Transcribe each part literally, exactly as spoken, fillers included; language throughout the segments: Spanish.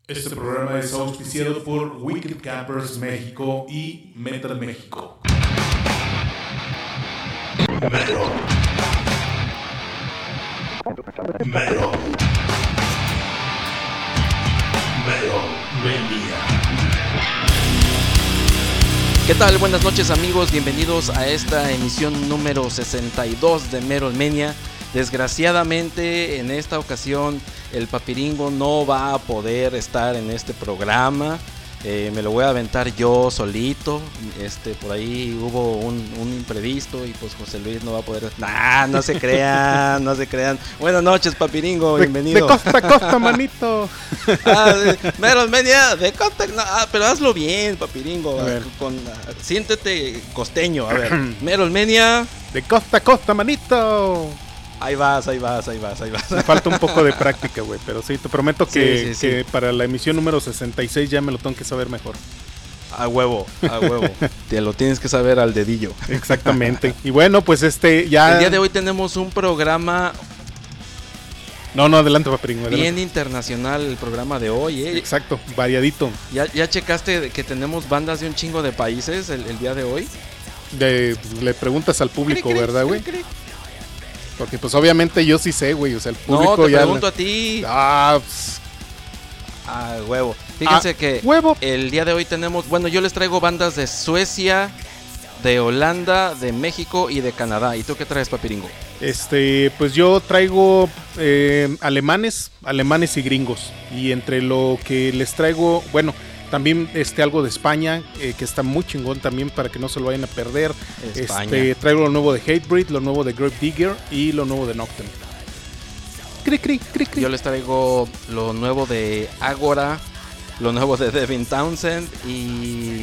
Este programa es auspiciado por Wicked Campers México y Metal México. Metal. Metal. Metal Mania. ¿Qué tal? Buenas noches, amigos, bienvenidos a esta emisión número sesenta y dos de Metal Mania. Desgraciadamente en esta ocasión el Papiringo no va a poder estar en este programa. Eh, me lo voy a aventar yo solito. Este, por ahí hubo un, un imprevisto y pues José Luis no va a poder. Nah, no se crean, no se crean. Buenas noches, Papiringo, bienvenido. De, de costa a costa, manito. Ah, Metal Mania, de costa. No, ah, pero hazlo bien, Papiringo. Con, uh, siéntete costeño. A ver, Metal Mania. De costa a costa, manito. Ahí vas, ahí vas, ahí vas, ahí vas. Me falta un poco de práctica, güey, pero sí, te prometo que, sí, sí, que sí. para la emisión número sesenta y seis ya me lo tengo que saber mejor. A huevo, a huevo. Te lo tienes que saber al dedillo. Exactamente. Y bueno, pues este ya... El día de hoy tenemos un programa... No, no, adelante, Papiringo. Adelante. Bien internacional el programa de hoy, ¿eh? Exacto, variadito. ¿Ya, ya checaste que tenemos bandas de un chingo de países el, el día de hoy? De, le preguntas al público, Cri, cri, ¿verdad, güey? cri, cri. Porque pues obviamente yo sí sé, güey, o sea, el público No, te ya... pregunto la... a ti. Ah, pues... Ah, huevo. Fíjense ah, que huevo. el día de hoy tenemos... Bueno, yo les traigo bandas de Suecia, de Holanda, de México y de Canadá. ¿Y tú qué traes, Papiringo? Este, pues yo traigo eh, alemanes, alemanes y gringos. Y entre lo que les traigo, bueno, también este algo de España, eh, que está muy chingón también para que no se lo vayan a perder. España. Este, traigo lo nuevo de Hatebreed, lo nuevo de Grave Digger y lo nuevo de Nocturne. Cri, cri, cri, cri. Yo les traigo lo nuevo de Agora, lo nuevo de Devin Townsend y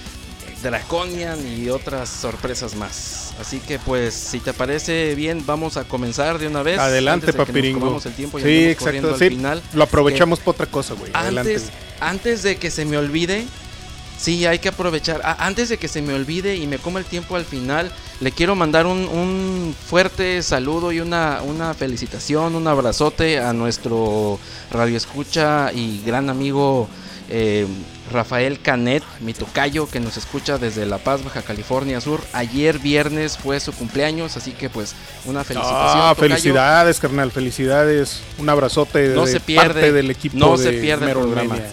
Draconian y otras sorpresas más. Así que pues, si te parece bien, vamos a comenzar de una vez. Adelante, Papiringo. El tiempo y sí, exacto. Al sí, final. Lo aprovechamos para otra cosa, güey. Antes, antes de que se me olvide, sí, hay que aprovechar. Ah, antes de que se me olvide y me coma el tiempo al final, le quiero mandar un, un fuerte saludo y una, una felicitación, un abrazote a nuestro radioescucha y gran amigo eh, Rafael Canet, mi tocayo, que nos escucha desde La Paz, Baja California Sur. Ayer viernes fue su cumpleaños, así que pues una felicitación. Ah, tocayo. Felicidades, carnal, felicidades. Un abrazote no de se pierde, parte del equipo no de se pierde el Metal programa. Mania.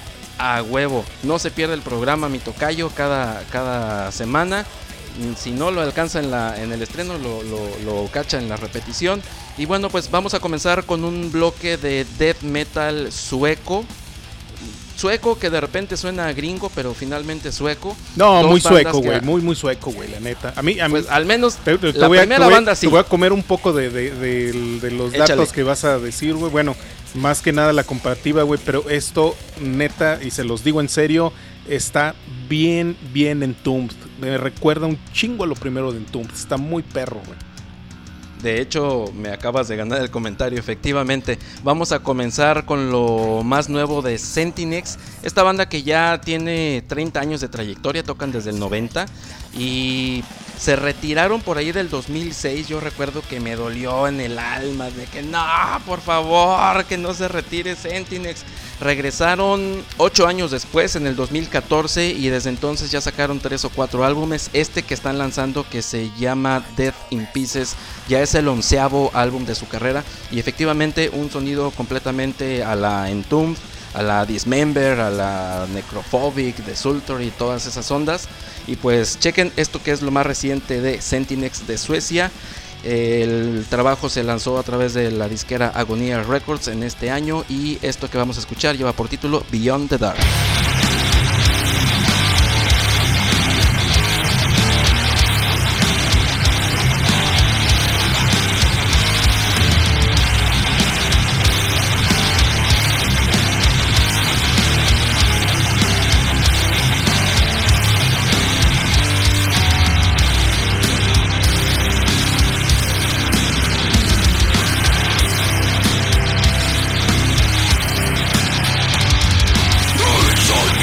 A huevo, no se pierde el programa, mi tocayo, cada, cada semana. Si no lo alcanza en, la, en el estreno, lo, lo, lo cacha en la repetición. Y bueno, pues vamos a comenzar con un bloque de death metal sueco. Sueco que de repente suena gringo, pero finalmente sueco. No, Dos muy bandas sueco, que- güey, muy, muy sueco, güey, la neta. A mí, a mí Pues al menos te, te la voy a, primera te voy a- banda sí. Te voy a comer un poco de, de, de, de los Échale. datos que vas a decir, güey. Bueno, más que nada la comparativa, güey, pero esto, neta, y se los digo en serio, está bien, bien Entombed. Me recuerda un chingo a lo primero de Entombed. Está muy perro, güey. De hecho, me acabas de ganar el comentario, efectivamente. Vamos a comenzar con lo más nuevo de Sentinex. Esta banda que ya tiene treinta años de trayectoria, tocan desde el noventa. Y se retiraron por ahí del dos mil seis. Yo recuerdo que me dolió en el alma de que no, por favor, que no se retire Sentinex. Regresaron ocho años después, en el dos mil catorce, y desde entonces ya sacaron tres o cuatro álbumes. Este que están lanzando, que se llama Death in Pieces, ya es el onceavo álbum de su carrera. Y efectivamente un sonido completamente a la Entombed, a la Dismember, a la Necrophobic, de Sultor y todas esas ondas. Y pues chequen esto que es lo más reciente de Sentinex de Suecia. El trabajo se lanzó a través de la disquera Agonia Records en este año, y esto que vamos a escuchar lleva por título Beyond the Dark. Inside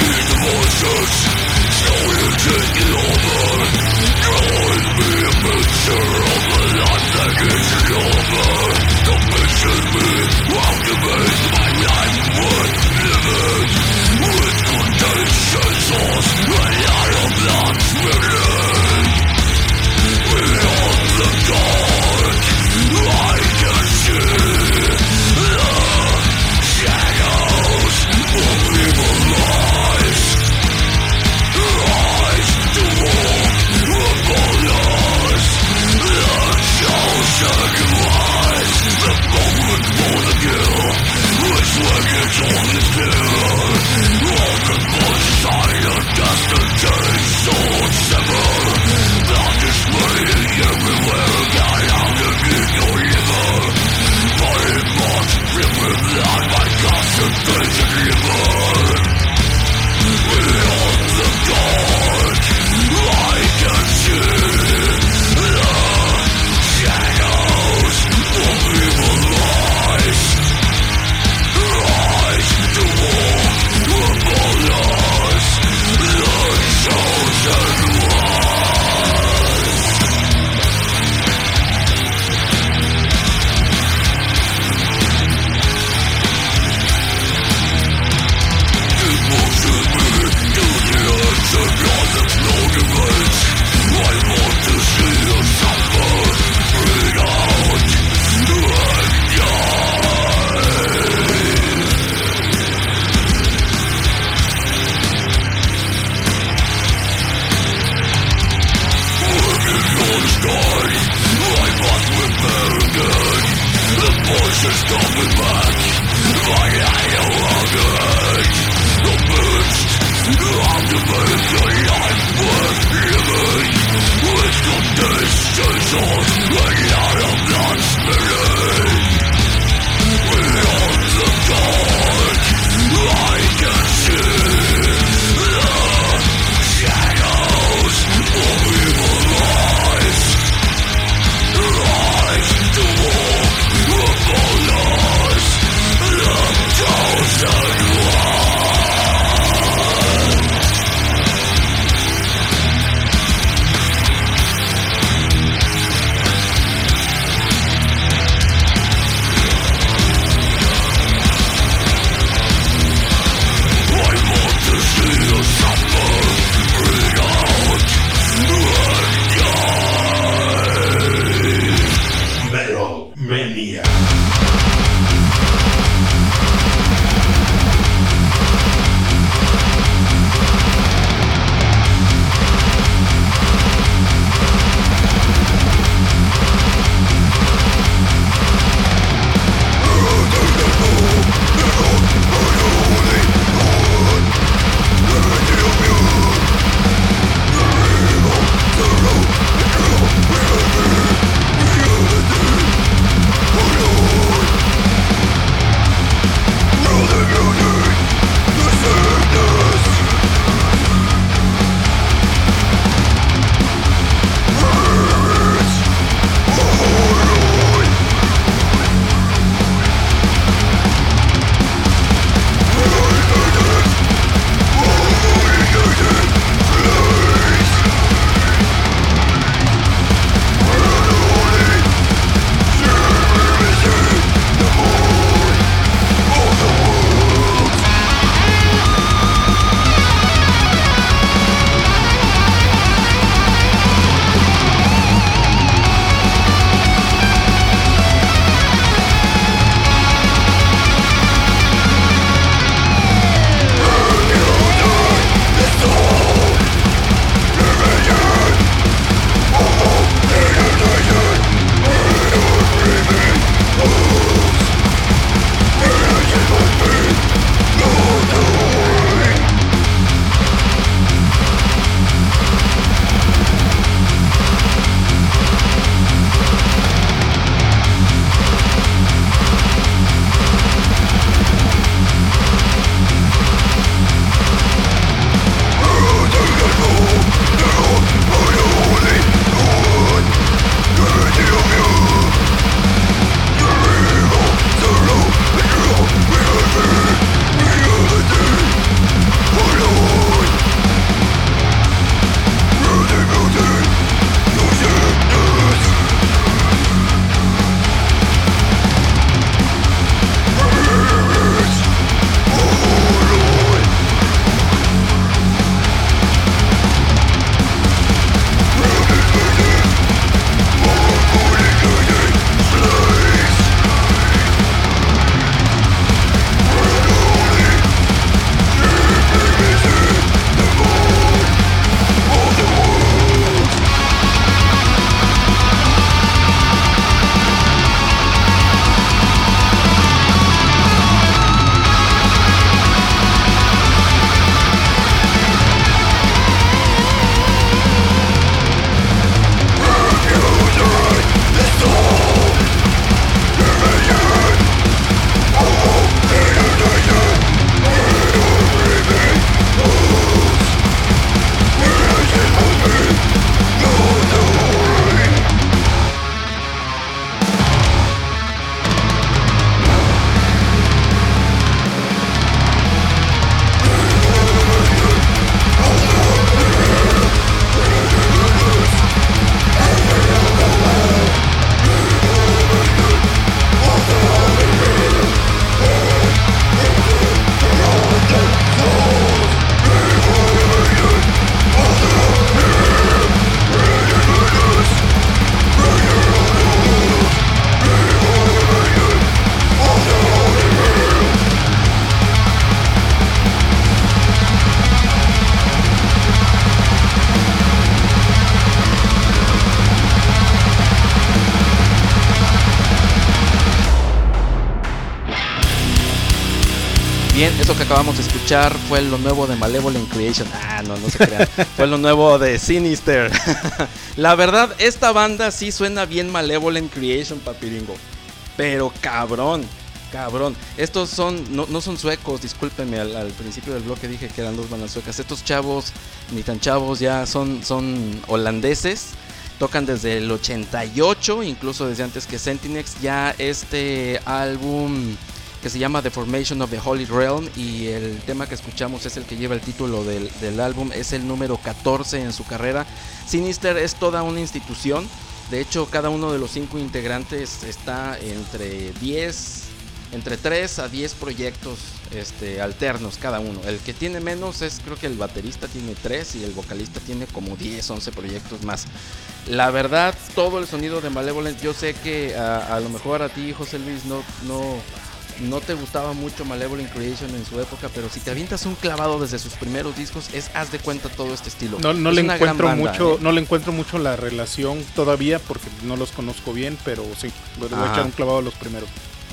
bien, eso que acabamos de escuchar fue lo nuevo de Malevolent Creation. Ah, no, no se crean. Fue lo nuevo de Sinister. La verdad, esta banda sí suena bien Malevolent Creation, papiringo. Pero cabrón, cabrón. Estos son, no, no son suecos, discúlpenme, al, al principio del bloque dije que eran dos bandas suecas. Estos chavos, ni tan chavos ya, son, son holandeses. Tocan desde el ochenta y ocho, incluso desde antes que Sentinex. Ya este álbum que se llama The Formation of the Holy Realm, y el tema que escuchamos es el que lleva el título del, del álbum, es el número catorce en su carrera. Sinister es toda una institución. De hecho, cada uno de los cinco integrantes está entre diez, entre tres a diez proyectos este, alternos cada uno. El que tiene menos es, creo que el baterista tiene tres y el vocalista tiene como diez, once proyectos más. La verdad, todo el sonido de Malevolent, yo sé que a, a lo mejor a ti, José Luis, no, no, no te gustaba mucho Malevolent Creation en su época, pero si te avientas un clavado desde sus primeros discos, es haz de cuenta todo este estilo. No, no es le una encuentro gran banda, mucho, ¿eh? no le encuentro mucho la relación todavía porque no los conozco bien, pero sí, voy a Ajá. echar un clavado a los primeros.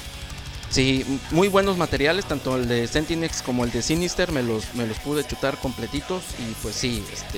Sí, muy buenos materiales, tanto el de Sentinex como el de Sinister, me los, me los pude chutar completitos y pues sí, este,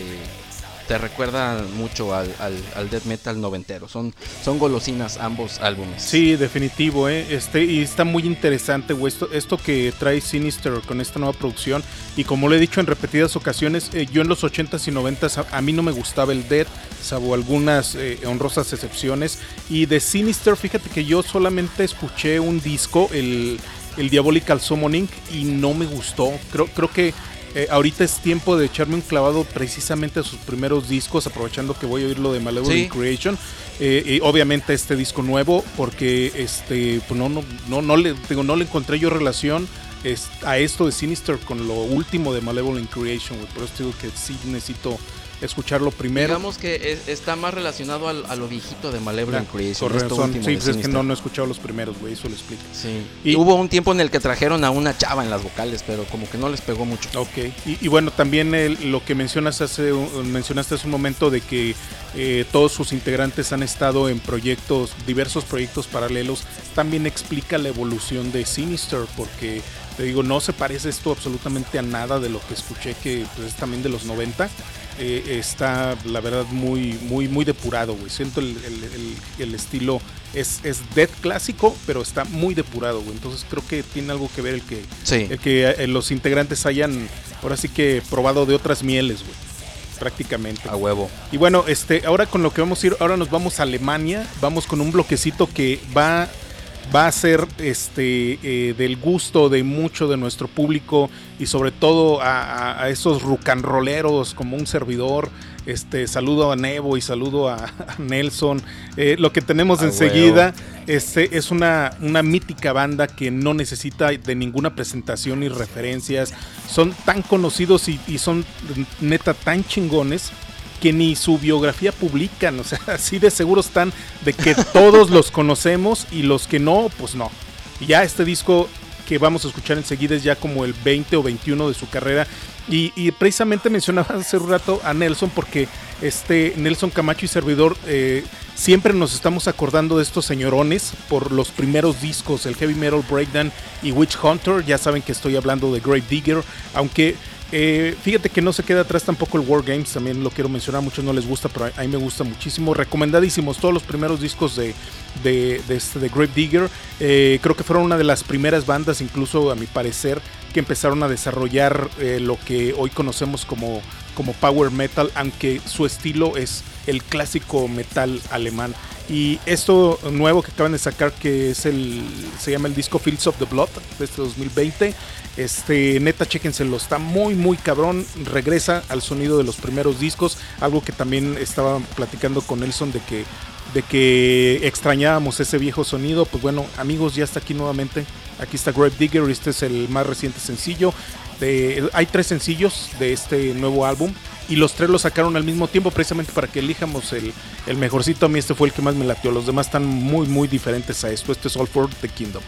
te recuerdan mucho al, al, al death metal noventero, son, son golosinas ambos álbumes. Sí, definitivo, ¿eh? Este, y está muy interesante, güey, esto, esto que trae Sinister con esta nueva producción, y como lo he dicho en repetidas ocasiones, eh, yo en los ochentas y noventas a, a mí no me gustaba el death, salvo algunas eh, honrosas excepciones, y de Sinister, fíjate que yo solamente escuché un disco, el, el Diabolical Summoning, y no me gustó, creo, creo que Eh, ahorita es tiempo de echarme un clavado precisamente a sus primeros discos, aprovechando que voy a oír lo de Malevolent Sí. Creation, eh, y obviamente este disco nuevo, porque este pues no no no no le digo, no le encontré yo relación es, a esto de Sinister con lo último de Malevolent Creation, güey. Por eso digo que sí necesito escucharlo primero. Digamos que es, está más relacionado al, a lo viejito de Malevolent Ah, Creation. con esto razón. último Sí, de pues es que Sinister. no, no he escuchado los primeros, güey, eso lo explica. Sí. Y- Y hubo un tiempo en el que trajeron a una chava en las vocales, pero como que no les pegó mucho. Ok, y, y bueno, también el- lo que mencionas hace, un- mencionaste hace un momento de que eh, todos sus integrantes han estado en proyectos, diversos proyectos paralelos, también explica la evolución de Sinister, porque te digo, no se parece esto absolutamente a nada de lo que escuché, que pues, es también de los noventa. Eh, está la verdad muy muy muy depurado, güey. Siento el, el, el, el estilo es, es death clásico, pero está muy depurado, güey. Entonces creo que tiene algo que ver el que, Sí. el que eh, los integrantes hayan ahora sí que probado de otras mieles, güey, prácticamente. A huevo. Y bueno, este, ahora con lo que vamos a ir, ahora nos vamos a Alemania, vamos con un bloquecito que va, va a ser este, eh, del gusto de mucho de nuestro público y sobre todo a, a, a esos rucanroleros como un servidor. Este, saludo a Nebo y saludo a, a Nelson. Eh, lo que tenemos A enseguida este, es una, una mítica banda que no necesita de ninguna presentación ni referencias. Son tan conocidos y, y son neta tan chingones que ni su biografía publican, o sea, así de seguro están de que todos los conocemos y los que no, pues no. Y ya este disco que vamos a escuchar enseguida es ya como el veinte o veintiuno de su carrera. Y, y precisamente mencionaba hace un rato a Nelson porque este Nelson Camacho y servidor eh, siempre nos estamos acordando de estos señorones por los primeros discos, el Heavy Metal Breakdown y Witch Hunter. Ya saben que estoy hablando de Grave Digger, aunque Eh, fíjate que no se queda atrás tampoco el War Games, también lo quiero mencionar, a muchos no les gusta, pero a, a mí me gusta muchísimo. Recomendadísimos todos los primeros discos de, de, de, este, de Grave Digger. Eh, creo que fueron una de las primeras bandas, incluso a mi parecer, que empezaron a desarrollar eh, lo que hoy conocemos como, como Power Metal, aunque su estilo es el clásico metal alemán. Y esto nuevo que acaban de sacar, que es el se llama el disco Fields of the Blood de este dos mil veinte, este neta chéquenselo, está muy muy cabrón, regresa al sonido de los primeros discos, algo que también estaba platicando con Nelson de que de que extrañábamos ese viejo sonido. Pues bueno, amigos, ya está aquí nuevamente. Aquí está Grave Digger, este es el más reciente sencillo. De, hay tres sencillos de este nuevo álbum y los tres los sacaron al mismo tiempo precisamente para que elijamos el, el mejorcito. A mí este fue el que más me latió, los demás están muy muy diferentes a esto. Este es All for the Kingdom.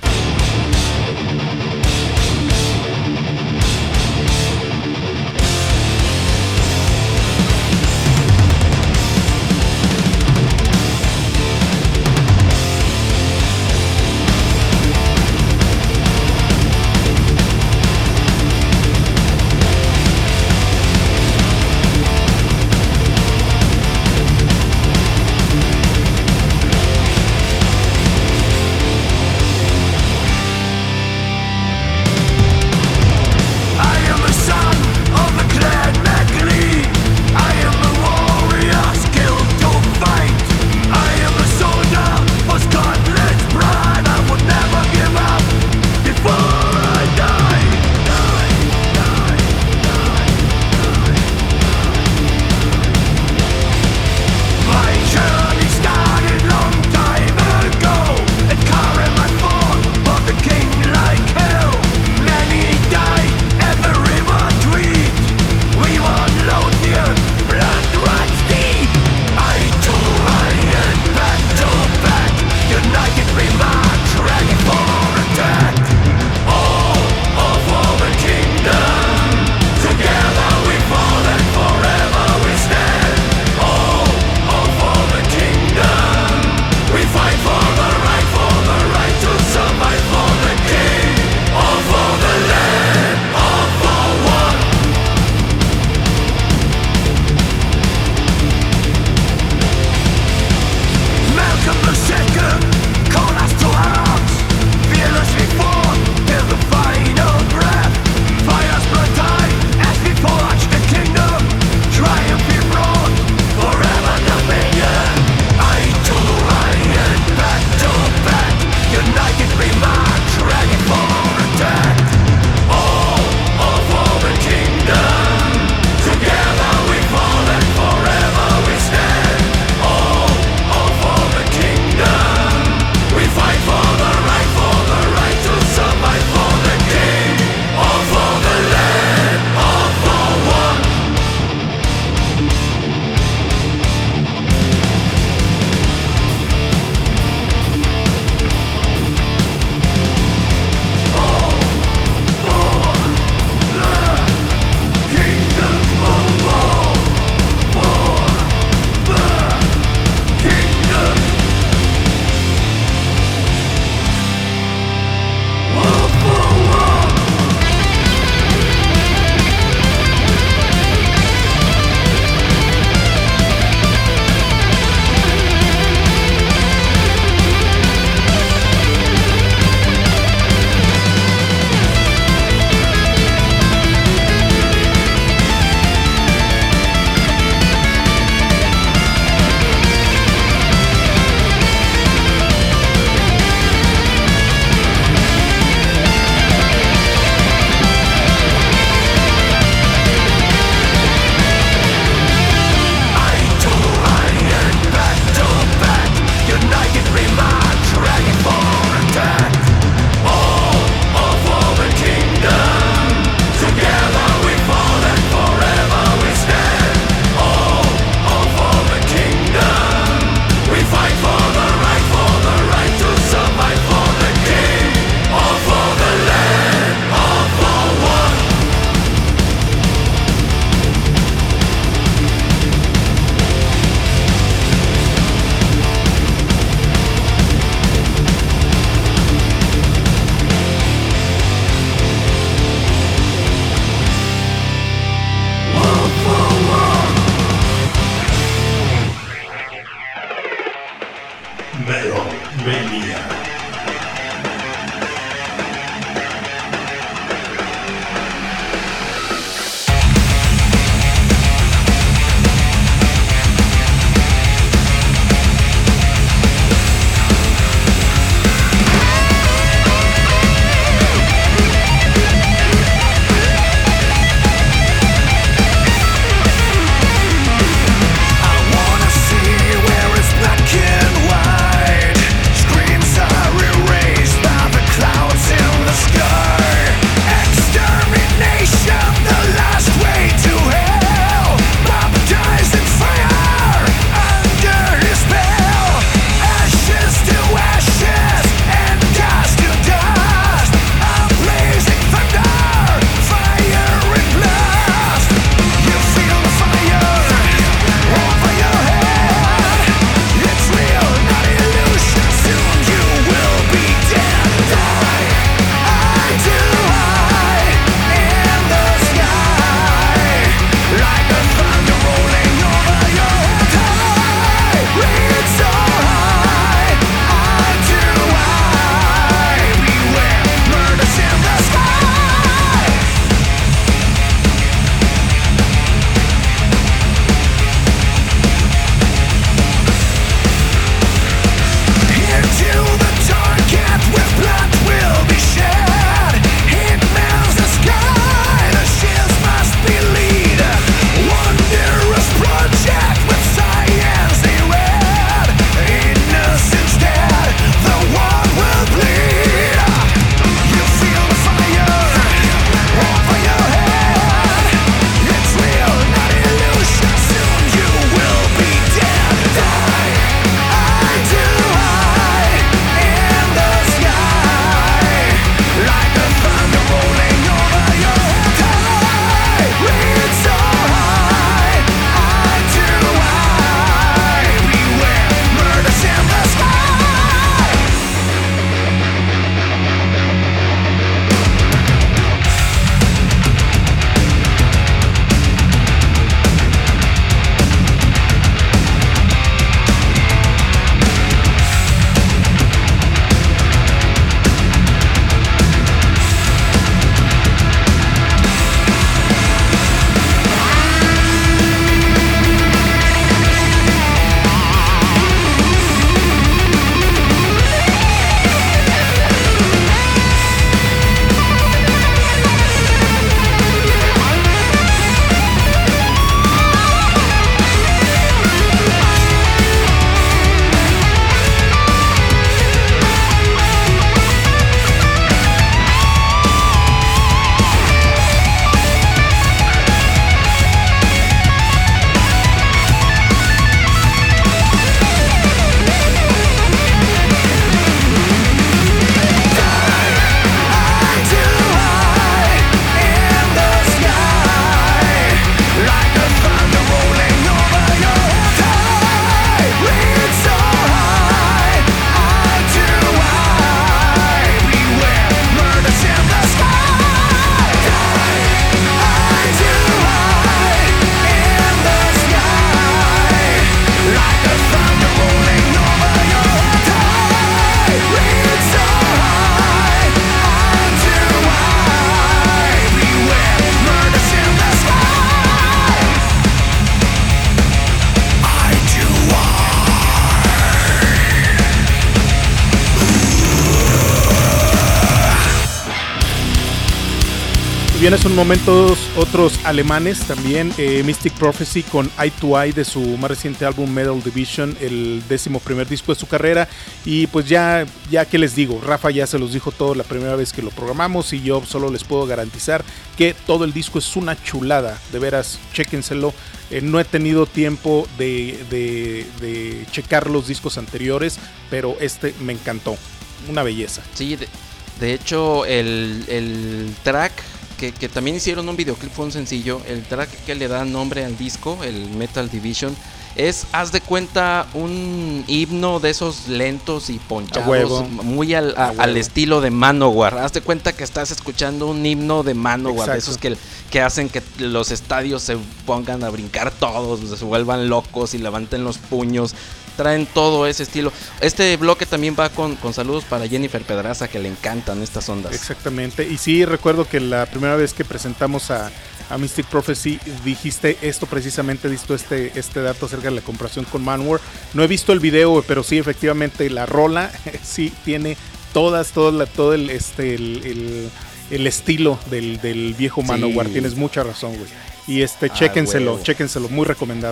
en esos momentos otros alemanes también, eh, Mystic Prophecy con Eye to Eye de su más reciente álbum Metal Division, el décimo primer disco de su carrera. Y pues ya, ya que les digo, Rafa ya se los dijo todo la primera vez que lo programamos y yo solo les puedo garantizar que todo el disco es una chulada, de veras, chéquenselo. Eh, no he tenido tiempo de, de, de checar los discos anteriores, pero este me encantó, una belleza. Sí, de, de hecho el, el track que, que también hicieron un videoclip, fue un sencillo, el track que le da nombre al disco, el Metal Division, es, haz de cuenta, un himno de esos lentos y ponchados, muy al, a, al estilo de Manowar. Haz de cuenta que estás escuchando un himno de Manowar, de esos que, que hacen que los estadios se pongan a brincar todos, se vuelvan locos y levanten los puños. Traen todo ese estilo. Este bloque también va con, con saludos para Jennifer Pedraza, que le encantan estas ondas. Exactamente. Y sí, recuerdo que la primera vez que presentamos a, a Mystic Prophecy dijiste esto precisamente, visto este, este dato acerca de la comparación con Manowar. No he visto el video, pero sí, efectivamente, la rola sí tiene todas, todas la, todo el, este, el, el, el estilo del, del viejo Manowar. Sí. Tienes mucha razón, güey. Y este, ah, chéquenselo, huevo. chéquenselo, muy recomendado.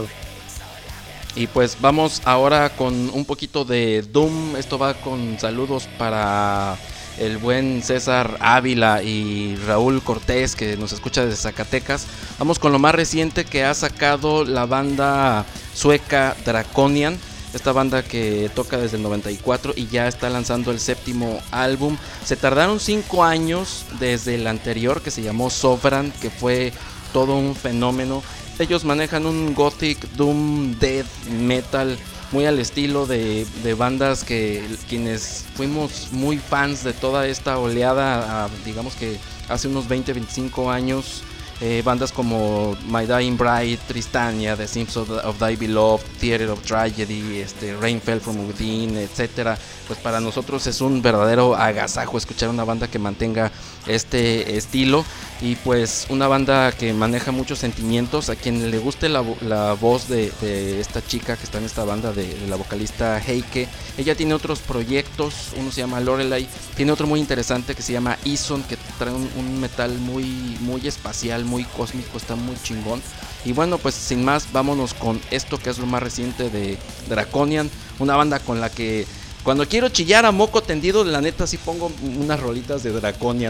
Y pues vamos ahora con un poquito de Doom. Esto va con saludos para el buen César Ávila y Raúl Cortés, que nos escucha desde Zacatecas. Vamos con lo más reciente que ha sacado la banda sueca Draconian. Esta banda que toca desde el noventa y cuatro y ya está lanzando el séptimo álbum. Se tardaron cinco años desde el anterior, que se llamó Sovereign, que fue todo un fenómeno. Ellos manejan un gothic doom death metal muy al estilo de, de bandas que quienes fuimos muy fans de toda esta oleada, a, digamos que hace unos veinte, veinticinco años. Eh, bandas como My Dying Bride, Tristania, The Sims of, of Thy Beloved, Theater of Tragedy, este, Rain Fell From Within, etcétera. Pues para nosotros es un verdadero agasajo escuchar una banda que mantenga este estilo. Y pues una banda que maneja muchos sentimientos. A quien le guste la, la voz de, de esta chica que está en esta banda, de, de la vocalista Heike, ella tiene otros proyectos. Uno se llama Lorelei, tiene otro muy interesante que se llama Ison, que trae un, un metal muy, muy espacial, muy cósmico, está muy chingón. Y bueno, pues sin más, vámonos con esto que es lo más reciente de Draconian, una banda con la que cuando quiero chillar a moco tendido, la neta sí pongo unas rolitas de Draconian.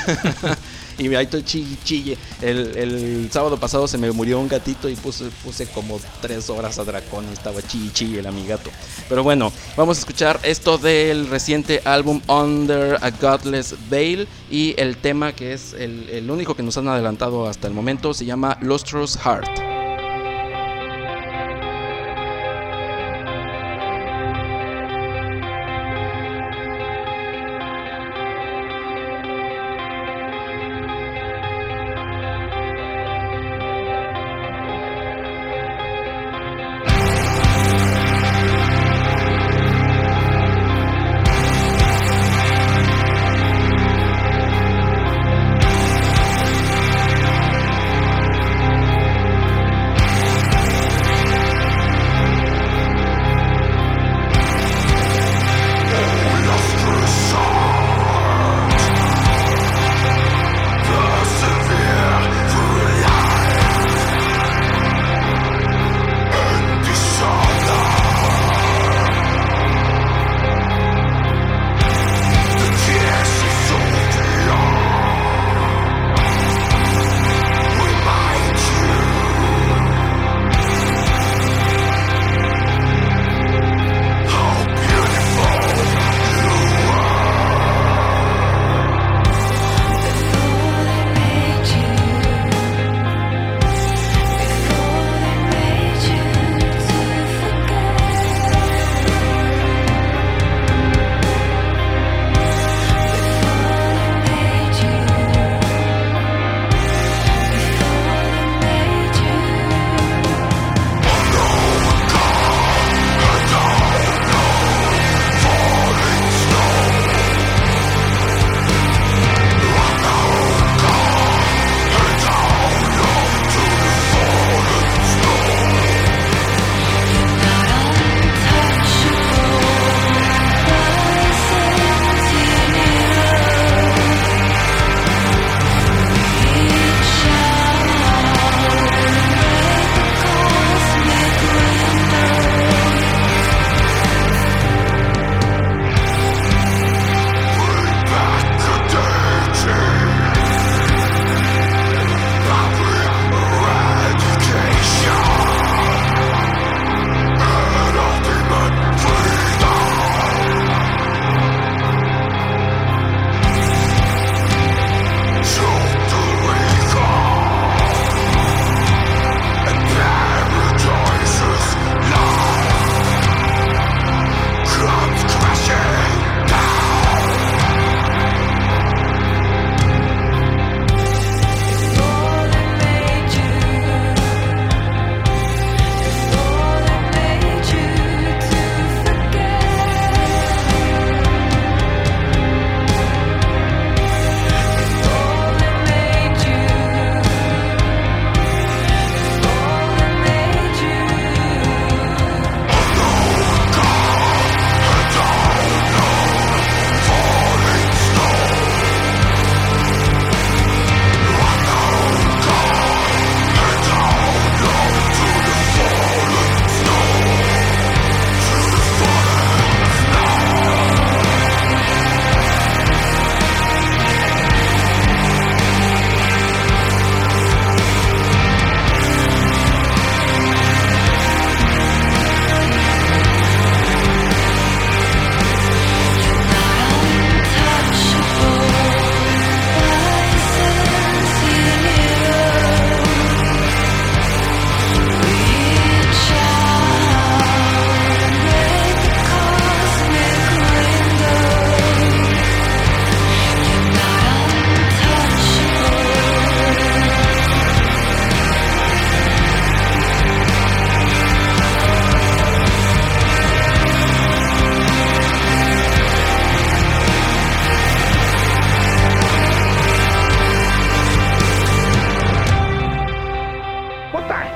Y ahí estoy chille, chille. El, el sábado pasado se me murió un gatito y puse, puse como tres horas a Draconian. Estaba chille, chille el amigato. Pero bueno, vamos a escuchar esto del reciente álbum Under a Godless Veil. Y el tema que es el, el único que nos han adelantado hasta el momento se llama Lustrous Heart.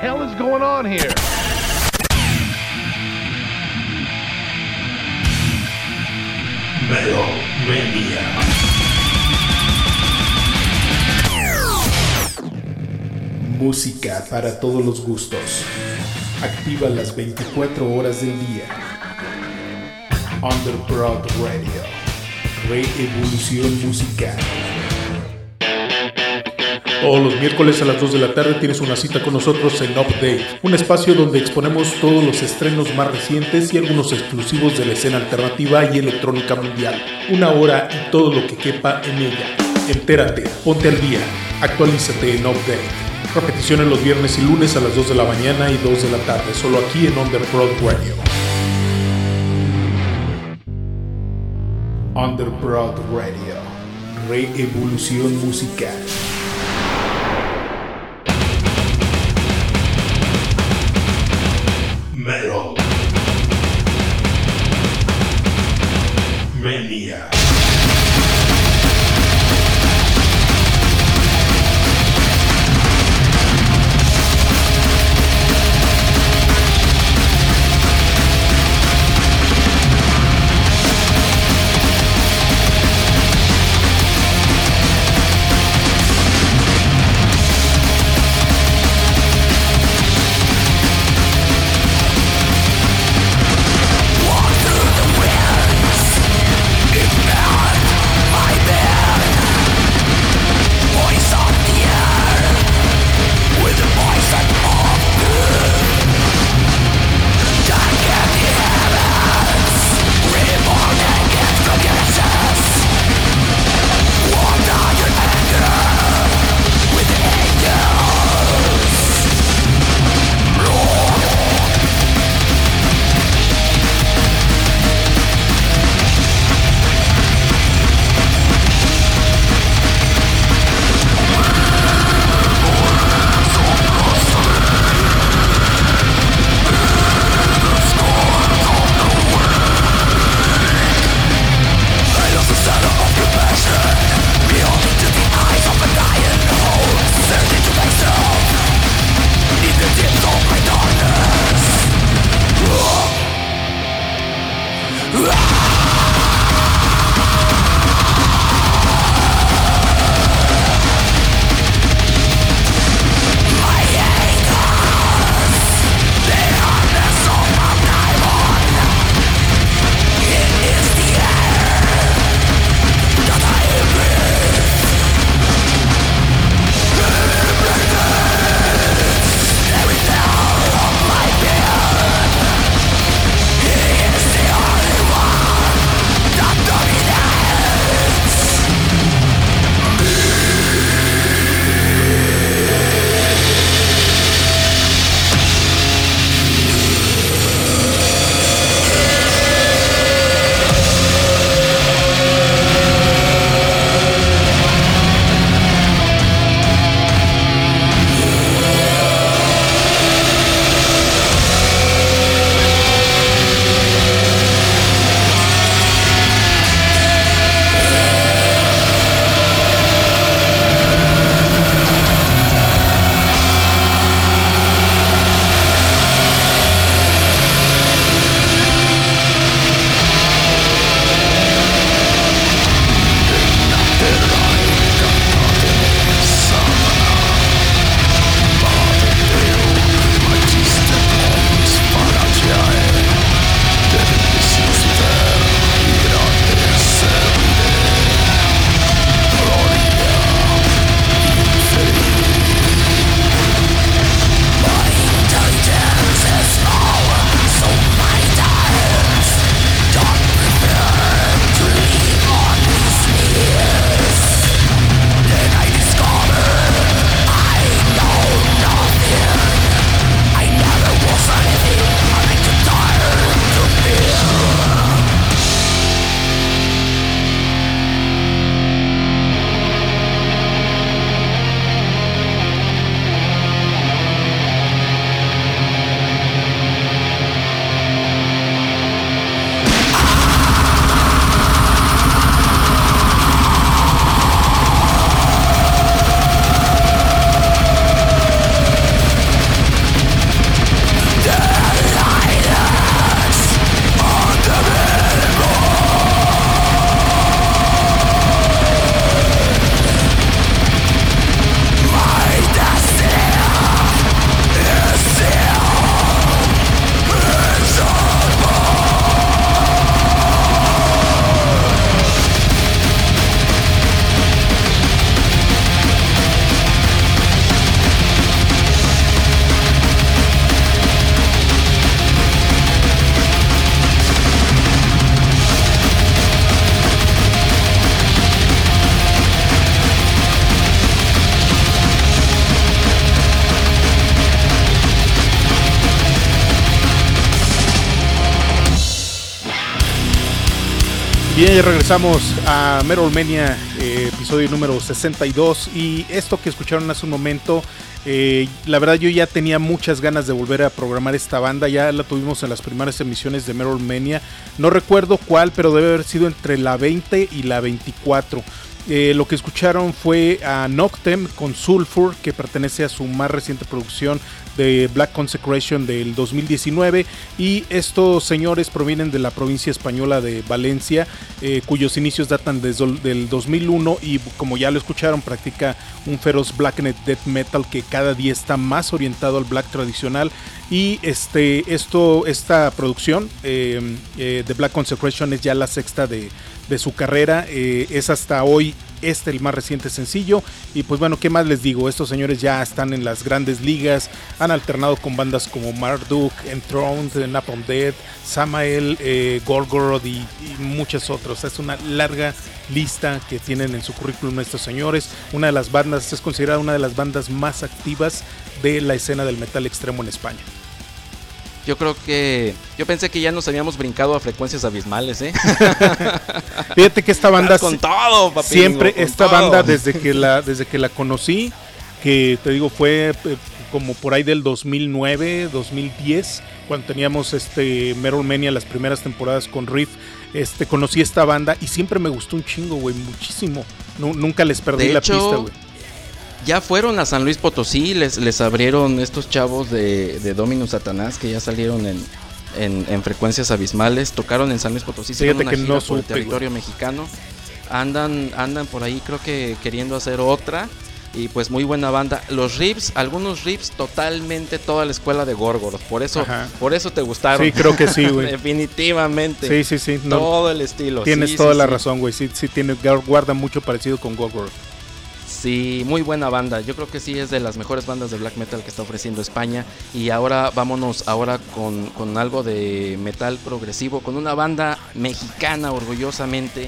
hell is going on here? Metal Mania. Música para todos los gustos. Activa las veinticuatro horas del día. Underground Radio. Reevolución musical. Todos los miércoles a las dos de la tarde tienes una cita con nosotros en Update, un espacio donde exponemos todos los estrenos más recientes y algunos exclusivos de la escena alternativa y electrónica mundial. Una hora y todo lo que quepa en ella. Entérate, ponte al día, actualízate en Update. Repeticiones los viernes y lunes a las dos de la mañana y dos de la tarde, solo aquí en Underground Radio. Underground Radio. Reevolución musical. Metal Mania. Bien, ya regresamos a Metalmania, eh, episodio número sesenta y dos. Y esto que escucharon hace un momento, eh, la verdad yo ya tenía muchas ganas de volver a programar esta banda. Ya la tuvimos en las primeras emisiones de Metalmania. No recuerdo cuál, pero debe haber sido entre la veinte y la veinticuatro. Eh, lo que escucharon fue a Noctem con Sulfur, que pertenece a su más reciente producción de Black Consecration del dos mil diecinueve, y estos señores provienen de la provincia española de Valencia, eh, cuyos inicios datan desde el dos mil uno, y como ya lo escucharon, practica un feroz blacknet death metal que cada día está más orientado al black tradicional. Y este, esto, esta producción eh, eh, de Black Consecration es ya la sexta de, de su carrera, eh, es hasta hoy este el más reciente sencillo. Y pues bueno, ¿qué más les digo? Estos señores ya están en las grandes ligas, han alternado con bandas como Marduk, Enthroned, Napalm Death, Samael, eh, Gorgoroth y, y muchas otras. Es una larga lista que tienen en su currículum estos señores. Una de las bandas, es considerada una de las bandas más activas de la escena del metal extremo en España. Yo creo que... Yo pensé que ya nos habíamos brincado a Frecuencias Abismales, ¿eh? Fíjate que esta banda... Con todo, papi, siempre, con esta todo. banda, desde que, la, desde que la conocí, que te digo, fue eh, como por ahí del dos mil nueve, dos mil diez, cuando teníamos este Metalmania, las primeras temporadas con Riff, este, conocí esta banda y siempre me gustó un chingo, güey, muchísimo. No, nunca les perdí De la hecho, pista, güey. Ya fueron a San Luis Potosí, les, les abrieron estos chavos de, de Dominus Satanás que ya salieron en, en, en Frecuencias Abismales, tocaron en San Luis Potosí, Fíjate hicieron una que gira no por supe, el territorio güey. mexicano, andan, andan por ahí creo que queriendo hacer otra, y pues muy buena banda. Los riffs, algunos riffs totalmente toda la escuela de Gorgoroth, por eso, Ajá. por eso te gustaron. Sí, creo que sí, güey. Definitivamente. Sí, sí, sí. No, Todo el estilo. tienes sí, toda sí, la sí. razón, güey. Sí, sí, tiene, guarda mucho parecido con Gorgoroth. Sí, muy buena banda. Yo creo que sí es de las mejores bandas de black metal que está ofreciendo España. Y ahora vámonos ahora con, con algo de metal progresivo, con una banda mexicana, orgullosamente.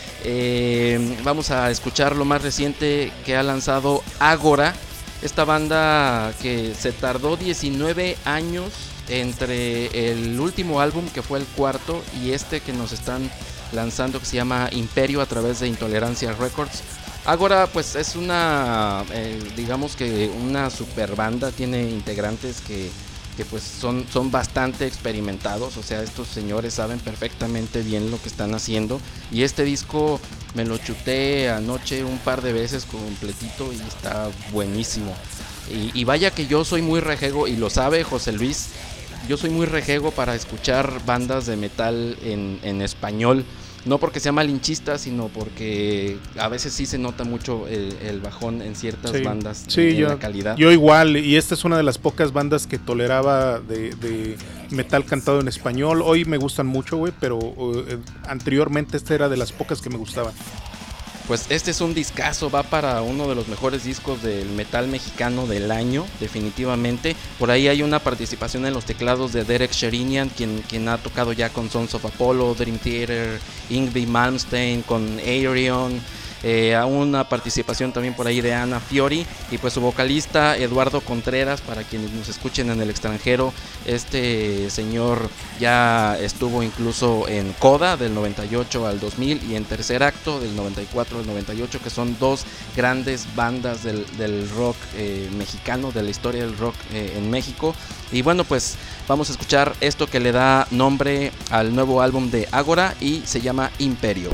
Eh, vamos a escuchar lo más reciente que ha lanzado Agora. Esta banda que se tardó diecinueve años entre el último álbum, que fue el cuarto, y este que nos están lanzando, que se llama Imperio, a través de Intolerancia Records. Agora pues es una, eh, digamos que una super banda, tiene integrantes que, que pues son, son bastante experimentados, o sea, estos señores saben perfectamente bien lo que están haciendo, y este disco me lo chuté anoche un par de veces completito y está buenísimo. Y, y vaya que yo soy muy rejego, y lo sabe José Luis, yo soy muy rejego para escuchar bandas de metal en, en español. No porque sea malinchista, sino porque a veces sí se nota mucho el, el bajón en ciertas Sí, bandas sí, en yo, la calidad. Yo igual, y esta es una de las pocas bandas que toleraba de, de metal cantado en español. Hoy me gustan mucho, güey, pero uh, anteriormente esta era de las pocas que me gustaban. Pues este es un discazo, va para uno de los mejores discos del metal mexicano del año, definitivamente. Por ahí hay una participación en los teclados de Derek Sherinian, quien, quien ha tocado ya con Sons of Apollo, Dream Theater, Yngwie Malmsteen, con Aerion. Eh, a una participación también por ahí de Ana Fiori, y pues su vocalista Eduardo Contreras, para quienes nos escuchen en el extranjero. Este señor ya estuvo incluso en Coda del noventa y ocho al dos mil, y en Tercer Acto del noventa y cuatro al noventa y ocho, que son dos grandes bandas del, del rock eh, mexicano, de la historia del rock eh, en México. Y bueno, pues vamos a escuchar esto que le da nombre al nuevo álbum de Agora, y se llama Imperio.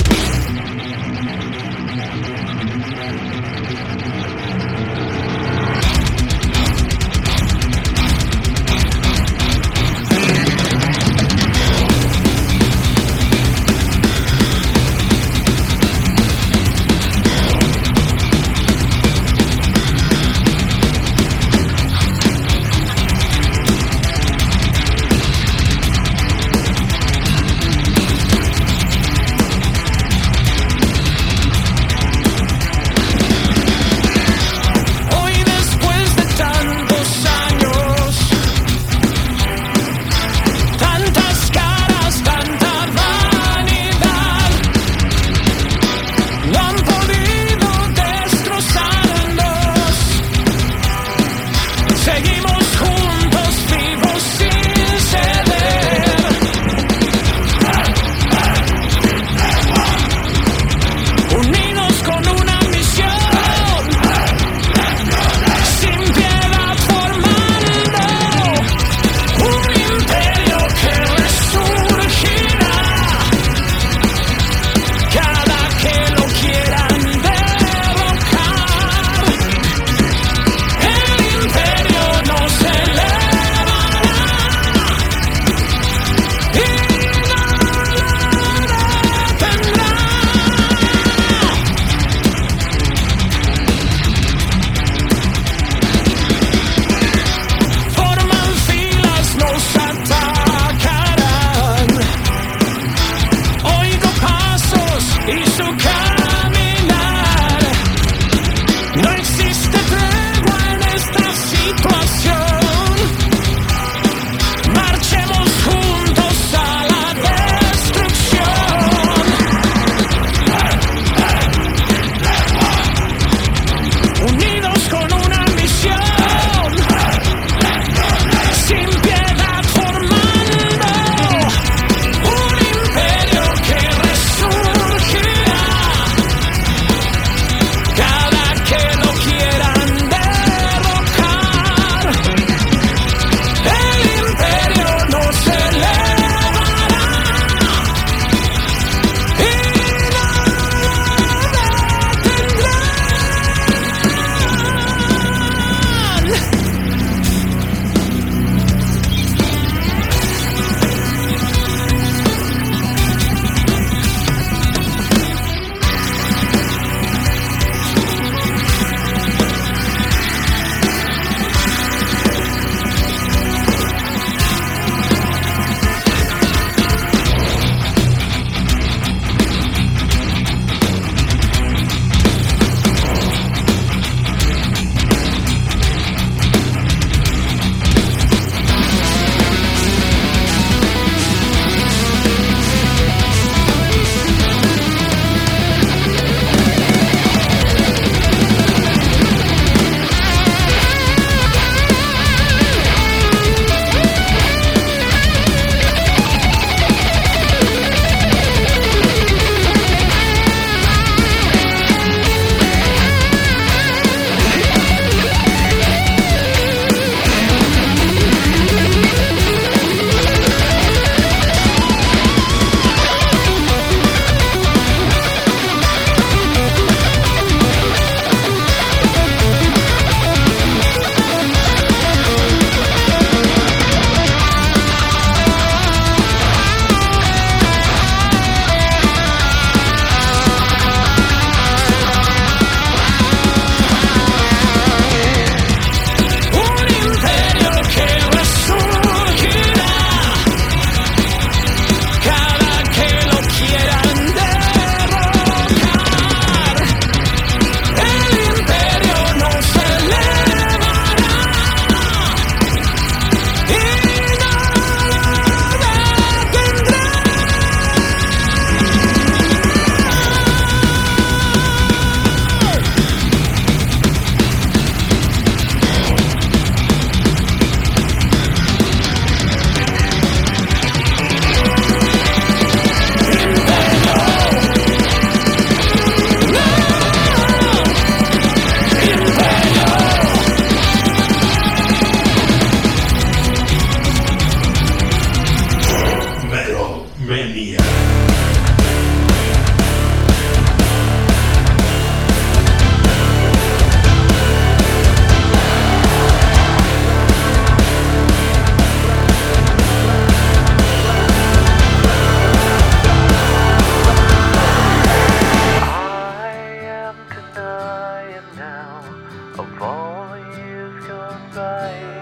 goodbye.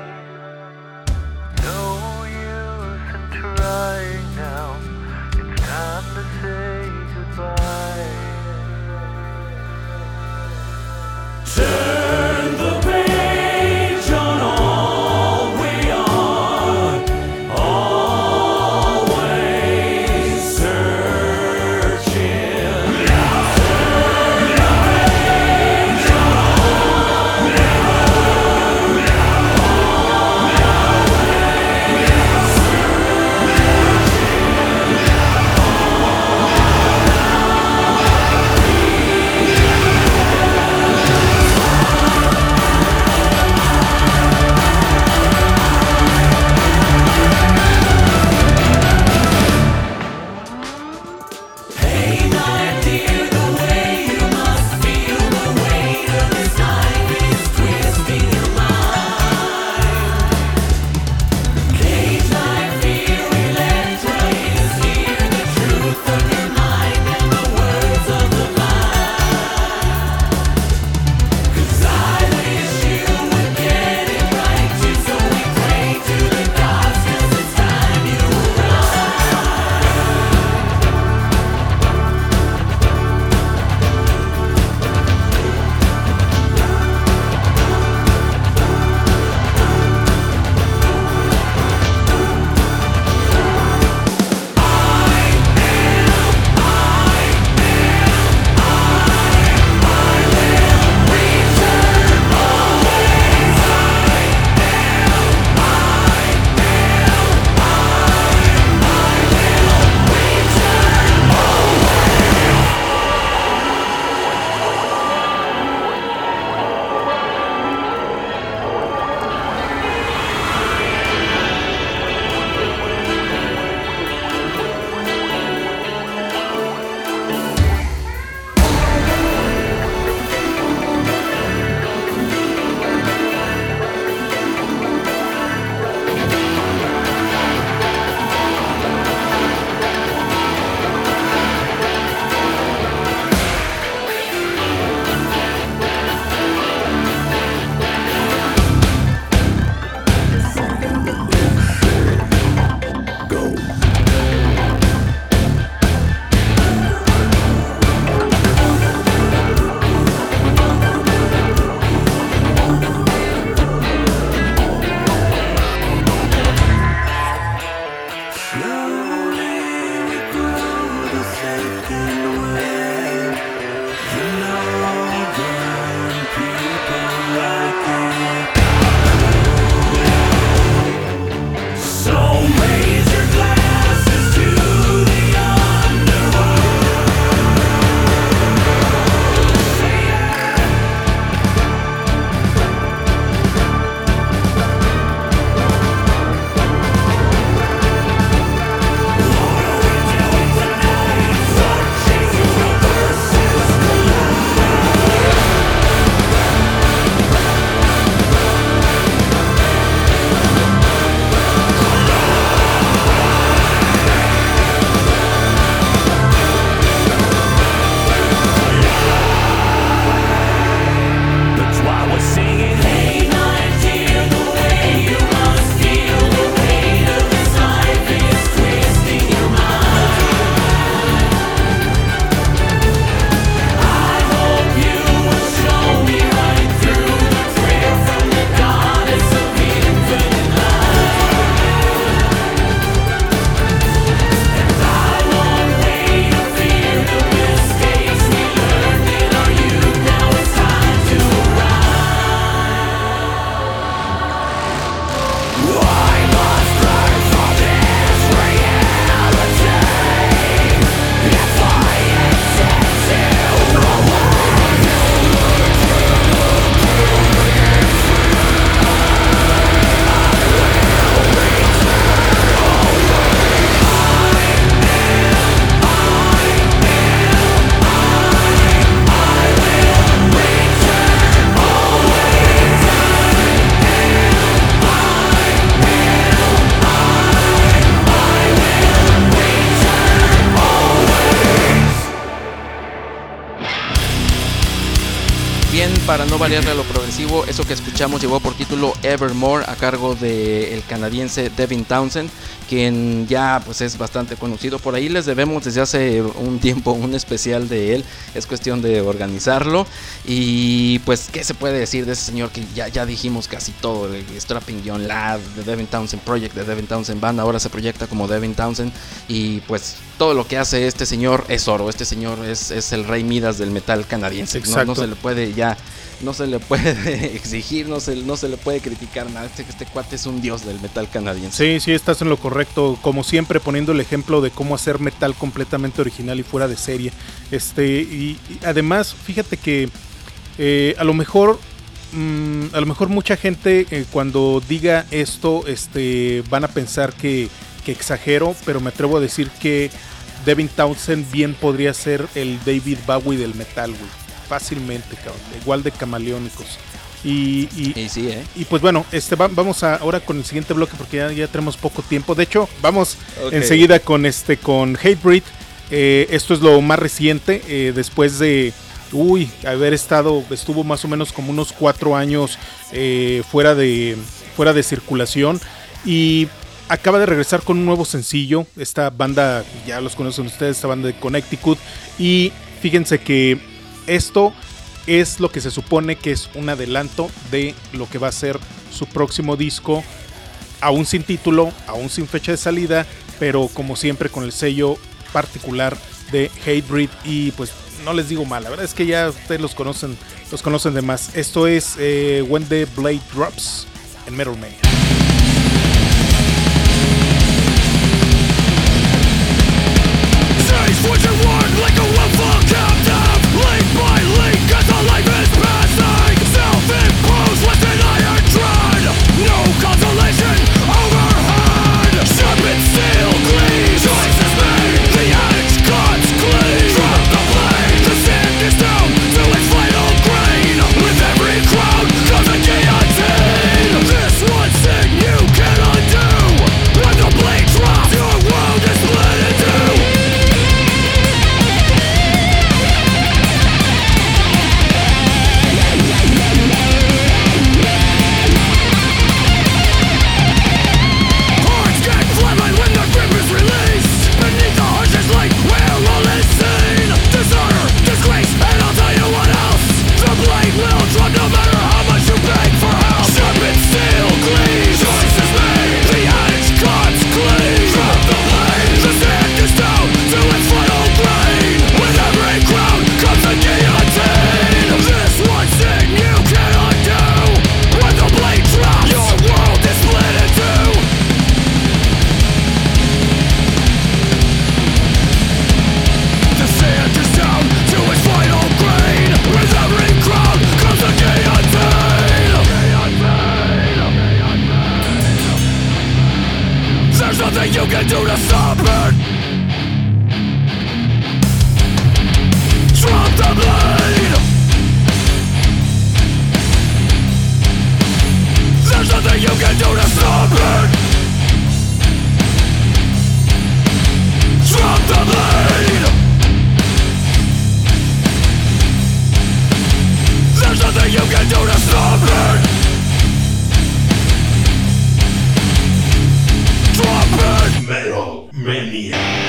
No use in trying now. It's time to say goodbye. Turn the page on all we are, always searching. Turn the page on all we are, always searching. para no variarle a lo progresivo, eso que escuchamos llevó por título Evermore, a cargo del canadiense Devin Townsend, quien ya pues es bastante conocido. Por ahí les debemos desde hace un tiempo un especial de él, es cuestión de organizarlo. Y pues qué se puede decir de ese señor que ya, ya dijimos casi todo, el Strapping Young Lad, The Devin Townsend Project, The Devin Townsend Band, ahora se proyecta como Devin Townsend, y pues todo lo que hace este señor es oro. Este señor es, es el rey Midas del metal canadiense. No, no se le puede ya, no se le puede exigir, no se, no se le puede criticar nada. Este, este cuate es un dios del metal canadiense. Sí, sí, estás en lo correcto. Como siempre, poniendo el ejemplo de cómo hacer metal completamente original y fuera de serie. Este, y, y además, fíjate que eh, a lo mejor, mmm, a lo mejor mucha gente eh, cuando diga esto, este, van a pensar que, que exagero, pero me atrevo a decir que Devin Townsend bien podría ser el David Bowie del metal, güey. Fácilmente, cabrón. Igual de camaleónicos. Y, y, y, sí, ¿eh? y pues bueno, este va, vamos a, ahora con el siguiente bloque porque ya, ya tenemos poco tiempo. De hecho, vamos okay. enseguida con este con Hatebreed. Eh, esto es lo más reciente. Eh, después de uy, haber estado, estuvo más o menos como unos cuatro años eh, fuera de fuera de circulación. Y acaba de regresar con un nuevo sencillo. Esta banda, ya los conocen ustedes, esta banda de Connecticut. Y fíjense que esto es lo que se supone que es un adelanto de lo que va a ser su próximo disco. Aún sin título, aún sin fecha de salida, pero como siempre con el sello particular de Hatebreed. Y pues no les digo mal, la verdad es que ya ustedes los conocen, los conocen de más. Esto es eh, When the Blade Drops en Metal Mania. What you want, like a willful captive, link by link as the life is passing, self-imposed with an iron tread, no consolation overhead, sharpened steel gleams, choices made, the edge cuts clean, drop the blade, the sand is down to its final grain, with every crowd comes a guillotine, this one thing you can undo, when the blade drops, your world is split in two. Nothing you can do to stop it. Drop the blade. There's nothing you can do to stop it. Drop the blade. There's nothing you can do to stop it. Metal Mania.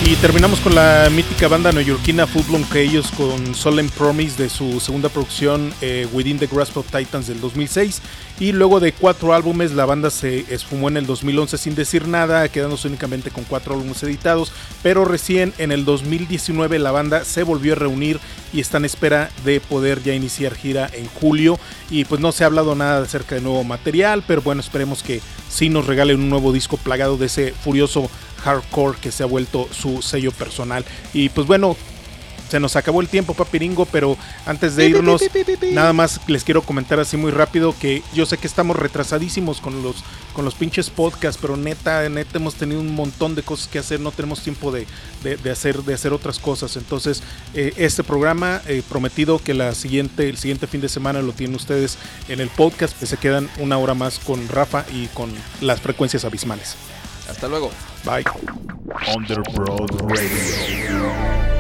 Y terminamos con la mítica banda neoyorquina Full Blown Chaos con Solemn Promise de su segunda producción eh, Within the Grasp of Titans del dos mil seis. Y luego de cuatro álbumes la banda se esfumó en el dos mil once sin decir nada, quedándose únicamente con cuatro álbumes editados. Pero recién en el dos mil diecinueve la banda se volvió a reunir y está en espera de poder ya iniciar gira en julio. Y pues no se ha hablado nada acerca de nuevo material, pero bueno, esperemos que sí nos regalen un nuevo disco plagado de ese furioso hardcore que se ha vuelto su sello personal. Y pues bueno, se nos acabó el tiempo, Papiringo, pero antes de irnos, nada más les quiero comentar así muy rápido que yo sé que estamos retrasadísimos con los con los pinches podcasts, pero neta, neta hemos tenido un montón de cosas que hacer, no tenemos tiempo de, de, de hacer de hacer otras cosas. Entonces, eh, este programa eh, prometido que la siguiente el siguiente fin de semana lo tienen ustedes en el podcast, que se quedan una hora más con Rafa y con las frecuencias abismales. Hasta luego. Bye. Underbroad Radio.